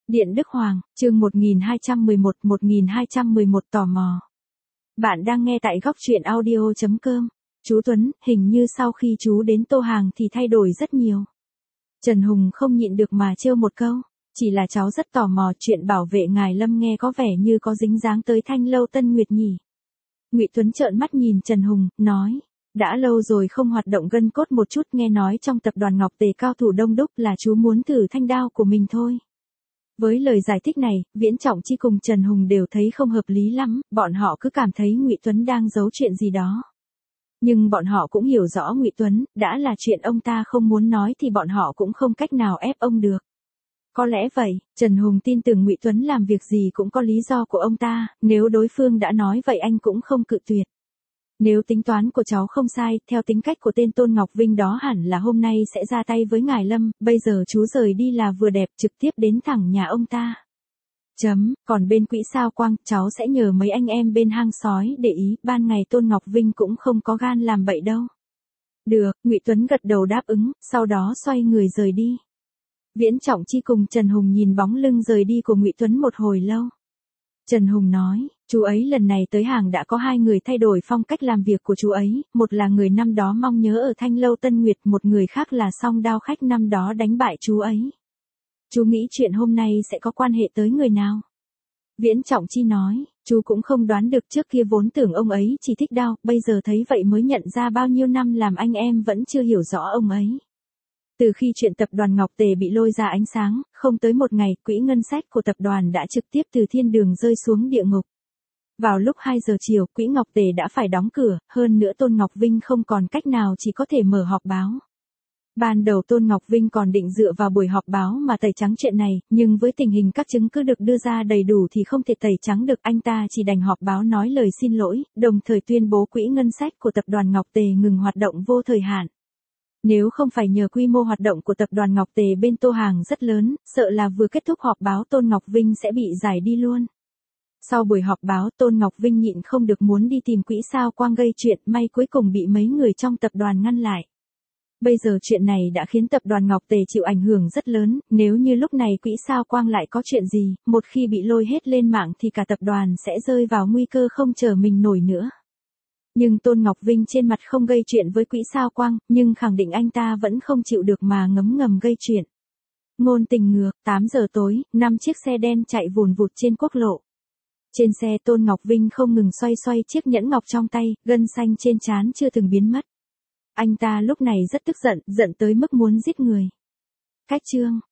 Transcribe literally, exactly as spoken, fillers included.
Điện Đức Hoàng, chương một nghìn hai trăm mười một, một nghìn hai trăm mười một tò mò. Bạn đang nghe tại góc truyện audio chấm com. Chú Tuấn, hình như sau khi chú đến Tô Hàng thì thay đổi rất nhiều. Trần Hùng không nhịn được mà trêu một câu, chỉ là cháu rất tò mò chuyện bảo vệ ngài Lâm nghe có vẻ như có dính dáng tới Thanh Lâu Tân Nguyệt nhỉ. Ngụy Tuấn trợn mắt nhìn Trần Hùng, nói, đã lâu rồi không hoạt động gân cốt một chút, nghe nói trong tập đoàn Ngọc Tề cao thủ đông đúc là chú muốn thử thanh đao của mình thôi. Với lời giải thích này, Viễn Trọng Chi cùng Trần Hùng đều thấy không hợp lý lắm, bọn họ cứ cảm thấy Ngụy Tuấn đang giấu chuyện gì đó. Nhưng bọn họ cũng hiểu rõ Ngụy Tuấn, đã là chuyện ông ta không muốn nói thì bọn họ cũng không cách nào ép ông được. Có lẽ vậy, Trần Hùng tin tưởng Ngụy Tuấn làm việc gì cũng có lý do của ông ta, nếu đối phương đã nói vậy anh cũng không cự tuyệt. Nếu tính toán của cháu không sai, theo tính cách của tên Tôn Ngọc Vinh đó hẳn là hôm nay sẽ ra tay với ngài Lâm, bây giờ chú rời đi là vừa đẹp, trực tiếp đến thẳng nhà ông ta. Chấm, còn bên Quỹ Sao Quang, cháu sẽ nhờ mấy anh em bên hang sói để ý, ban ngày Tôn Ngọc Vinh cũng không có gan làm bậy đâu. Được, Ngụy Tuấn gật đầu đáp ứng, sau đó xoay người rời đi. Viễn Trọng Chi cùng Trần Hùng nhìn bóng lưng rời đi của Ngụy Tuấn một hồi lâu. Trần Hùng nói, chú ấy lần này tới hàng đã có hai người thay đổi phong cách làm việc của chú ấy, một là người năm đó mong nhớ ở Thanh Lâu Tân Nguyệt, một người khác là song đao khách năm đó đánh bại chú ấy. Chú nghĩ chuyện hôm nay sẽ có quan hệ tới người nào? Viễn Trọng Chi nói, chú cũng không đoán được, trước kia vốn tưởng ông ấy chỉ thích đao, bây giờ thấy vậy mới nhận ra bao nhiêu năm làm anh em vẫn chưa hiểu rõ ông ấy. Từ khi chuyện tập đoàn Ngọc Tề bị lôi ra ánh sáng, không tới một ngày, quỹ ngân sách của tập đoàn đã trực tiếp từ thiên đường rơi xuống địa ngục. Vào lúc hai giờ chiều, quỹ Ngọc Tề đã phải đóng cửa, hơn nữa Tôn Ngọc Vinh không còn cách nào chỉ có thể mở họp báo. Ban đầu Tôn Ngọc Vinh còn định dựa vào buổi họp báo mà tẩy trắng chuyện này, nhưng với tình hình các chứng cứ được đưa ra đầy đủ thì không thể tẩy trắng được, anh ta chỉ đành họp báo nói lời xin lỗi, đồng thời tuyên bố quỹ ngân sách của tập đoàn Ngọc Tề ngừng hoạt động vô thời hạn. Nếu không phải nhờ quy mô hoạt động của tập đoàn Ngọc Tề bên Tô Hàng rất lớn, sợ là vừa kết thúc họp báo Tôn Ngọc Vinh sẽ bị giải đi luôn. Sau buổi họp báo, Tôn Ngọc Vinh nhịn không được muốn đi tìm Quỹ Sao Quang gây chuyện, may cuối cùng bị mấy người trong tập đoàn ngăn lại. Bây giờ chuyện này đã khiến tập đoàn Ngọc Tề chịu ảnh hưởng rất lớn, nếu như lúc này Quỹ Sao Quang lại có chuyện gì, một khi bị lôi hết lên mạng thì cả tập đoàn sẽ rơi vào nguy cơ không chờ mình nổi nữa. Nhưng Tôn Ngọc Vinh trên mặt không gây chuyện với Quỹ Sao Quang, nhưng khẳng định anh ta vẫn không chịu được mà ngấm ngầm gây chuyện. Ngôn tình ngược, tám giờ tối, năm chiếc xe đen chạy vùn vụt trên quốc lộ. Trên xe Tôn Ngọc Vinh không ngừng xoay xoay chiếc nhẫn ngọc trong tay, gân xanh trên trán chưa từng biến mất. Anh ta lúc này rất tức giận, giận tới mức muốn giết người. Cách chương